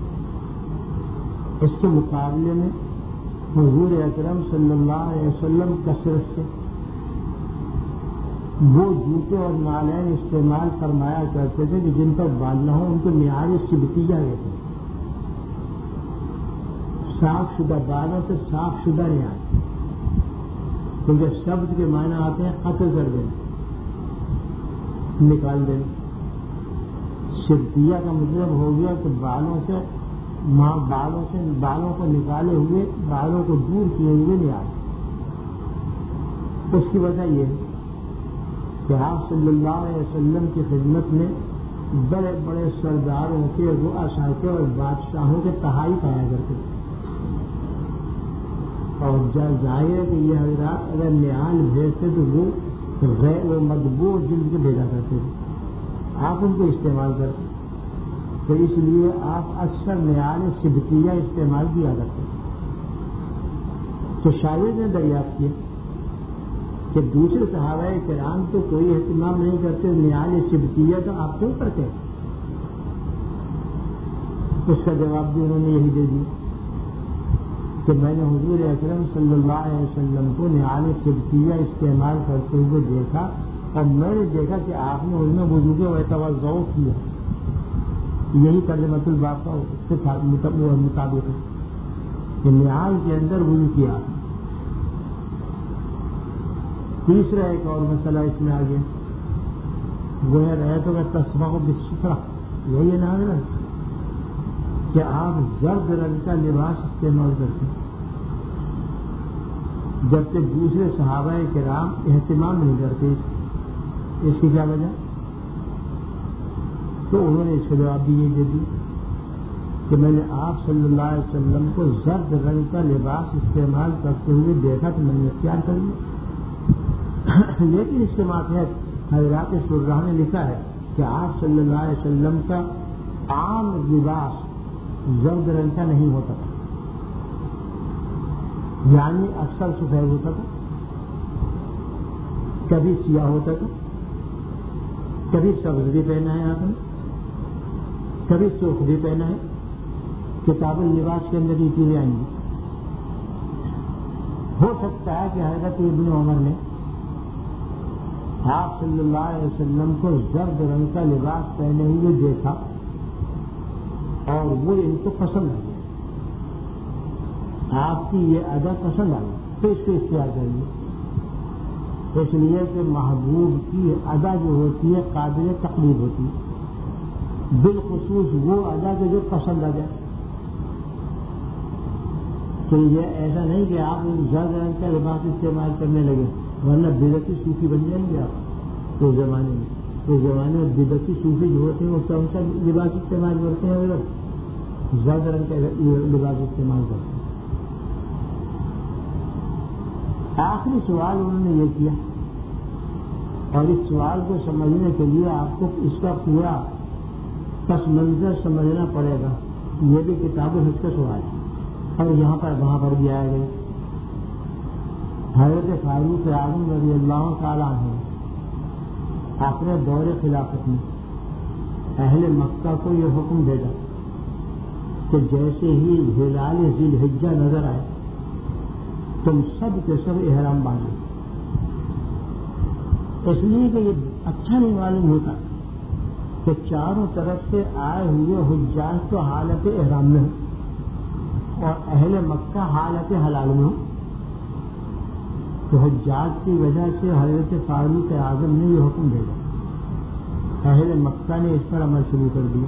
اس کے مقابلے میں حضور اکرم صلی اللہ علیہ وسلم کثرت سے وہ جوتے اور نالین استعمال فرمایا کرتے تھے کہ جن پر بال نہ ہو، ان کو معیار سبتیہ کہتے ہیں. صاف شدہ بالوں سے صاف شدہ نعال، کیونکہ شبد کے معنی آتے ہیں قتل کر دینا، نکال دینا. سبتیہ کا مطلب ہو گیا کہ بالوں سے ماں بالوں سے بالوں کو نکالے ہوئے، بالوں کو دور کیے ہوئے نعال. اس کی وجہ یہ ہے کہ آپ صلی اللہ علیہ وسلم کی خدمت میں بڑے بڑے سرداروں کے، رؤساء کے اور بادشاہوں کے تہائی پایا کرتے تھے. اور ظاہر ہے کہ یہ حضرات اگر نعال بھیجتے تو وہ غیر مطبوع جلد کے بھیجا کرتے تھے، آپ ان کو استعمال کرتے. تو اس لیے آپ اکثر نعال سبتیہ استعمال کیا کرتے تھے. تو شاید نے دریافت کیا کہ دوسرے صحابہ کرام تو کوئی اہتمام نہیں کرتے، نعال سبتیہ تو آپ کیوں کرتے ہیں؟ اس کا جواب بھی انہوں نے یہی دے دیا کہ میں نے حضور اکرم صلی اللہ علیہ وسلم کو نعال سبتیہ استعمال کرتے ہوئے دیکھا، اور میں نے دیکھا کہ آپ نے ان میں وضو کے توضع کیا. یہی ترجمۃ الباب کا اس کے مطابق ہے کہ نعال کے اندر وضو کیا. تیسرا ایک اور مسئلہ اس میں آ گیا، وہ ہے رہتوں کا تسبیح بالسترہ. یہی نام ہے نا کہ آپ زرد رنگ کا لباس استعمال کرتے ہیں، جبکہ دوسرے صحابہ کرام اہتمام نہیں کرتے. اس کی کیا وجہ؟ تو انہوں نے اس کا جواب بھی یہ دے دیا کہ میں نے آپ صلی اللہ علیہ وسلم کو زرد رنگ کا لباس استعمال کرتے ہوئے دیکھا تو میں نے اختیار کر لیا. لیکن اس کے ماتحت حضرات شرح نے لکھا ہے کہ آپ صلی اللہ علیہ وسلم کا عام لباس زرد رنگ کا نہیں ہوتا تھا، یعنی اکثر سفید ہوتا تھا، کبھی سیاہ ہوتا تھا، کبھی سبز بھی پہنا ہے آپ نے، کبھی سرخ بھی پہنا ہے. کتاب اللباس کے اندر یہ چیزیں آئیں گی. ہو سکتا ہے کہ حضرت ابن عمر نے آپ صلی اللہ علیہ وسلم کو زرد رنگ کا لباس پہنے ہوئے دیکھا اور وہ ان کو پسند آ گیا، آپ کی یہ ادا پسند آ گئی تو اس کو اختیار کر لیا. اس لیے کہ محبوب کی ادا جو ہوتی ہے قابل تقلید ہوتی ہے، بالخصوص وہ ادا کے جو پسند آ جائے. تو یہ ایسا نہیں کہ آپ زرد رنگ کا لباس استعمال کرنے لگے، ورنہ بدعتی صوفی بن جائیں گے آپ. اس زمانے میں اس زمانے میں بدعتی صوفی جو ہوتے ہیں وہ کون سا لباس استعمال کرتے ہیں؟ وہ لوگ زرد رنگ کا لباس استعمال کرتے ہیں. آخری سوال انہوں نے یہ کیا، اور اس سوال کو سمجھنے کے لیے آپ کو اس کا پورا پس منظر سمجھنا پڑے گا. یہ بھی کتاب حج کا سوال ہے اور یہاں پر وہاں پر بھی آیا گیا. حضرت فاروق اعظم رضی اللہ تعالیٰ عنہ اپنے دور خلافت میں اہل مکہ کو یہ حکم بھیجا کہ جیسے ہی ہلال ذی الحجہ نظر آئے تم سب کے سب احرام باندھو. اس لیے کہ یہ اچھا نہیں معلوم ہوتا کہ چاروں طرف سے آئے ہوئے حجاج تو حالت احرام میں ہو اور اہل مکہ حالت حلال میں ہو. تو حجاج کی وجہ سے حضرت فاروق اعظم نے یہ حکم بھیجا. اہل مکہ نے اس پر عمل شروع کر دیا.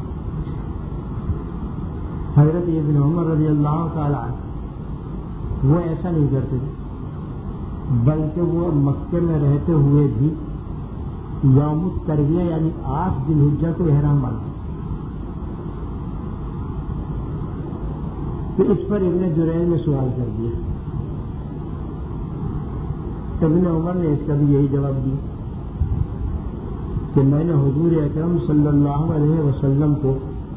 حضرت ابن عمر رضی اللہ تعالیٰ عنہ وہ ایسا نہیں کرتے تھے، بلکہ وہ مکے میں رہتے ہوئے بھی یوم الترویہ یعنی آٹھ ذی الحجہ کو احرام باندھتے. تو اس پر ابن جریج نے سوال کر دیا ابن عمر نے اس کا بھی یہی جواب دیا کہ میں نے حضور اکرم صلی اللہ علیہ وسلم کو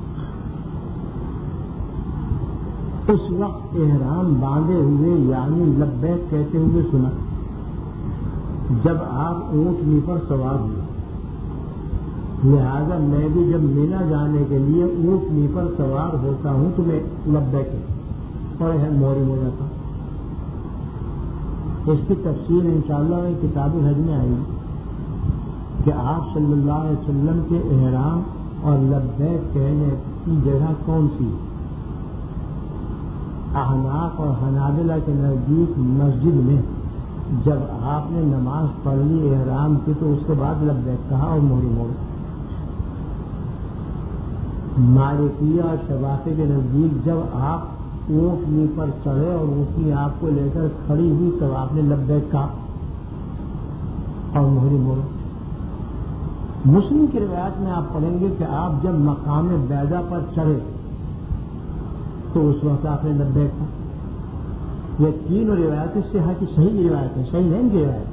اس وقت احرام باندھے ہوئے یعنی لبیک کہتے ہوئے سنا جب آپ اونٹنی پر سوار ہوئے، لہذا میں بھی جب مینا جانے کے لیے اونٹنی پر سوار ہوتا ہوں تو میں لبیک اور محرم ہو جاتا ہوں۔ اس کی تفصیل انشاءاللہ میں کتاب الحج میں آئی کہ آپ صلی اللہ علیہ وسلم کے احرام اور لبیک کہنے کی جگہ کون سی؟ احناف اور حنابلہ کے نزدیک مسجد میں جب آپ نے نماز پڑھ لی احرام کی تو اس کے بعد لبیک کہا اور محرم ہو گئے۔ مالکیہ اور شافعی کے نزدیک جب آپ اونٹنی پر چڑھے اور اونٹنی آپ کو لے کر کھڑی ہوئی تب آپ نے لبیک کہا اور محرم ہو گئے۔ مسلم کی روایت میں آپ پڑھیں گے کہ آپ جب مقام بیضا پر چڑھے تو اس وقت آپ نے لبیک کہا۔ یہ تینوں روایتیں صحت کی صحیح روایت ہے، صحیح نہیں کی روایت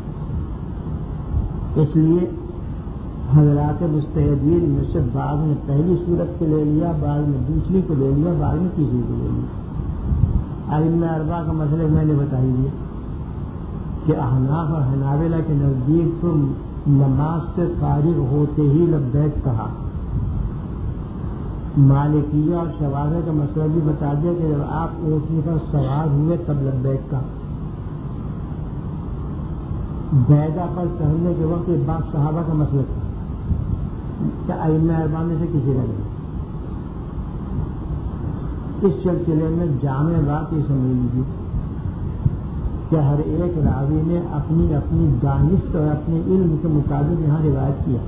ہے۔ اس لیے حضرات مجتہدین میں سے بعض نے پہلی صورت کو لے لیا، بعض نے دوسری کو لے لیا، بعض نے تیسری کو لے لیا۔ ائمہ اربعہ کا مسئلہ میں نے بتا ہی دیا کہ احناف اور حنابلہ کے نزدیک تو نماز سے فارغ ہوتے ہی لبیک کہا۔ مالکیہ اور شافعیہ کا مسئلہ بھی بتا دیا کہ جب آپ اونٹنی پر سوار ہوئے تب لبیک کہا۔ بیضا پر چڑھنے کے وقت ایک بات صحابہ کا مسئلہ تھا کہ ائمہ اربعہ میں سے کسی کا نہیں۔ اس سلسلے میں جامع بات یہ سمجھ لیجیے کہ ہر ایک راوی نے اپنی اپنی دانست اور اپنے علم کے مطابق یہاں روایت کیا۔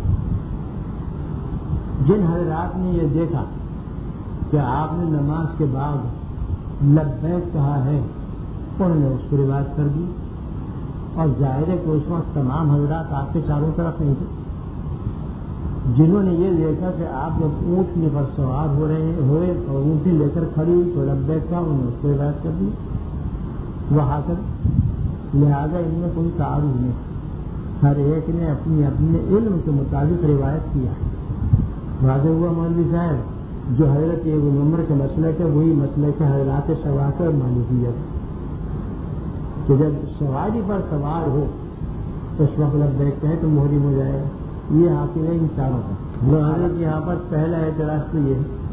جن حضرات نے یہ دیکھا کہ آپ نے نماز کے بعد لبیک کہا ہے انہوں نے اس کو روایت کر دی، اور ظاہر ہے کہ اس وقت تمام حضرات آپ کے چاروں طرف نہیں تھے۔ جنہوں نے یہ دیکھا کہ آپ جب اونٹنی پر سوار ہو رہے ہوئے اور اونٹنی لے کر کھڑی ہوئی تو لبیک کہا، انہوں نے اس کو روایت کر دی۔ وہاں کر لہٰذا ان میں کوئی تعارض نہیں، ہر ایک نے اپنی اپنے علم کے مطابق روایت کیا۔ واضح ہوا مولوی صاحب، جو حضرت ابن عمر کے مسئلہ ہے وہی مسئلہ کے حضرات شافعی اور مالکیہ کہ جب سواری پر سوار ہو تو اس وقت لبیک کہیں تو محرم ہو جائے گا۔ یہ حاصل ہے ان چاروں کا۔ وہ حضرت یہاں پر پہلا اعتراض تو یہ ہے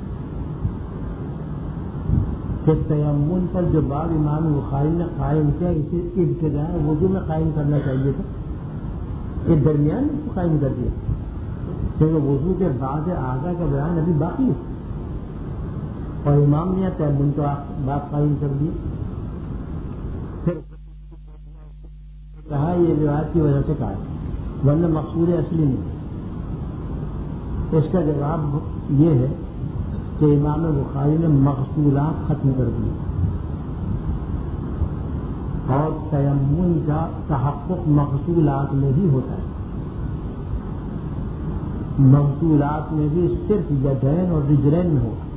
کہ تیمم پر جو باب امام بخاری نے قائم کیا اسے ابتداء وضو میں قائم کرنا چاہیے تھا، یہ درمیان میں اس کو قائم کر دیا کیونکہ وضو کے بعد اعضاء کا بیان ابھی باقی ہے، اور امام نے تیمم کا باب قائم کر دیا۔ پھر کہا یہ روایت کی وجہ سے کہا ورنہ مقصود اصلی نہیں۔ اس کا جواب یہ ہے کہ امام بخاری نے مغسولات ختم کر دی اور تیمم کا تحقق مغسولات میں ہی ہوتا ہے۔ مغسولات میں بھی صرف یدین اور رجلین میں ہوگا،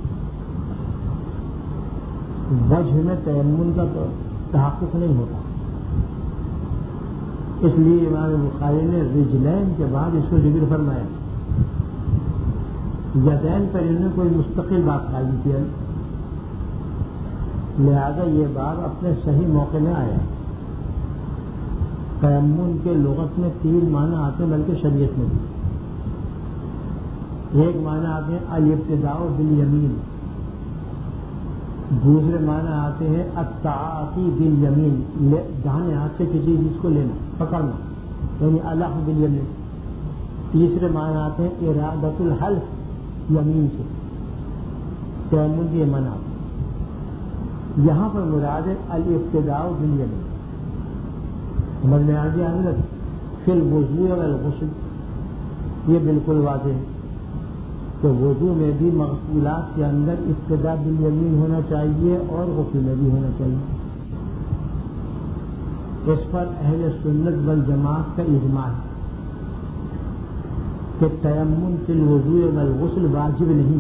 وجہ میں تیمم کا تحقق نہیں ہوتا۔ اس لیے امام بخاری نے رجلین کے بعد اس کو ذکر فرمایا، یدین پر انہوں نے کوئی مستقل بات قائم کیا، لہذا یہ بات اپنے صحیح موقع میں آیا۔ تیمم کے لغت میں تین معنی آتے ہیں بلکہ شریعت میں بھی۔ ایک معنی آتے ہیں الابتداء بالیمین، دوسرے معنی آتے ہیں التعاطی بالیمین، داہنے ہاتھ سے کسی چیز کو لینا پکڑنا یعنی الح بالیمین۔ تیسرے معنی آتے ہیں ارادۃ الحلف یمین سے، تیمم کی معنی آتے ہیں۔ یہاں پر مراد ہے الابتداء بالیمین۔ سمجھ میں آ گیا حضرت؟ فی الوضوء والغسل یہ بالکل واضح ہے کہ وضو میں بھی مغسولات کے اندر ابتداء بالیمین ہونا چاہیے اور غسل میں بھی ہونا چاہیے۔ اس پر اہل سنت والجماعت کا اجماع ہے کہ تیمم فی الوضوء والغسل واجب نہیں۔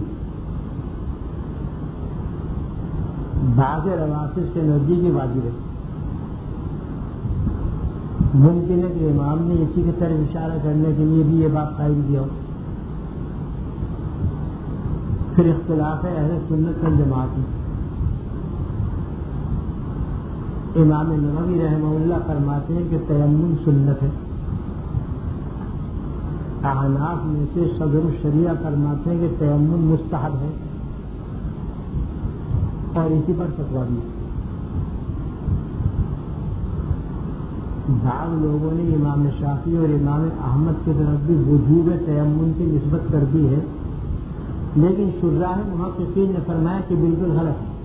بعض روافض کے نزدیک واجب ہے، ممکن ہے کہ امام نے اسی کی طرف اشارہ کرنے کے لیے بھی یہ بات قائم کیا ہو. پھر اختلاف ہے اہل سنت والجماعت میں. امام نووی رحمہ اللہ فرماتے ہیں کہ تیمم سنت ہے. احناف میں سے صدر الشریعہ فرماتے ہیں کہ تیمم مستحب ہے اور اسی پر فتویٰ بھی. بعض لوگوں نے امام شافعی اور امام احمد کی طرف بھی وجوب تیمم کی نسبت کر دی ہے، لیکن شراح محققین نے فرمایا کہ بالکل غلط ہے.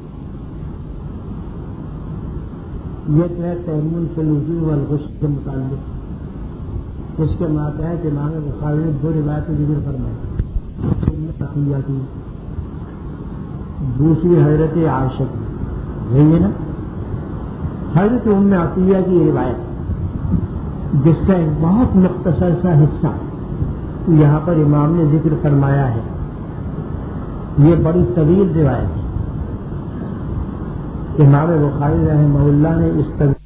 یہ تو ہے تیمم فی الوضوء والغسل کے متعلق. اس کے ماتحت امام بخاری نے دو روایتیں ذکر فرمائی. دوسری حضرت عائشہ کی یہی ہے نا، حضرت ام عطیہ کی روایت جس کا ایک بہت مختصر سا حصہ یہاں پر امام نے ذکر فرمایا ہے. یہ بڑی طویل روایت ہے. امام بخاری رحمہ اللہ نے اس طرح